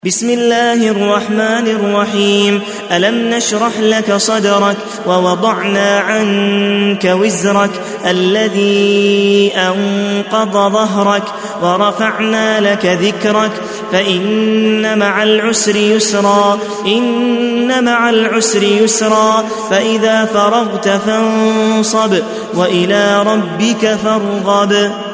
بسم الله الرحمن الرحيم. ألم نشرح لك صدرك ووضعنا عنك وزرك الذي أنقض ظهرك ورفعنا لك ذكرك فإن مع العسر يسرا إن مع العسر يسرا فإذا فرغت فانصب وإلى ربك فارغب.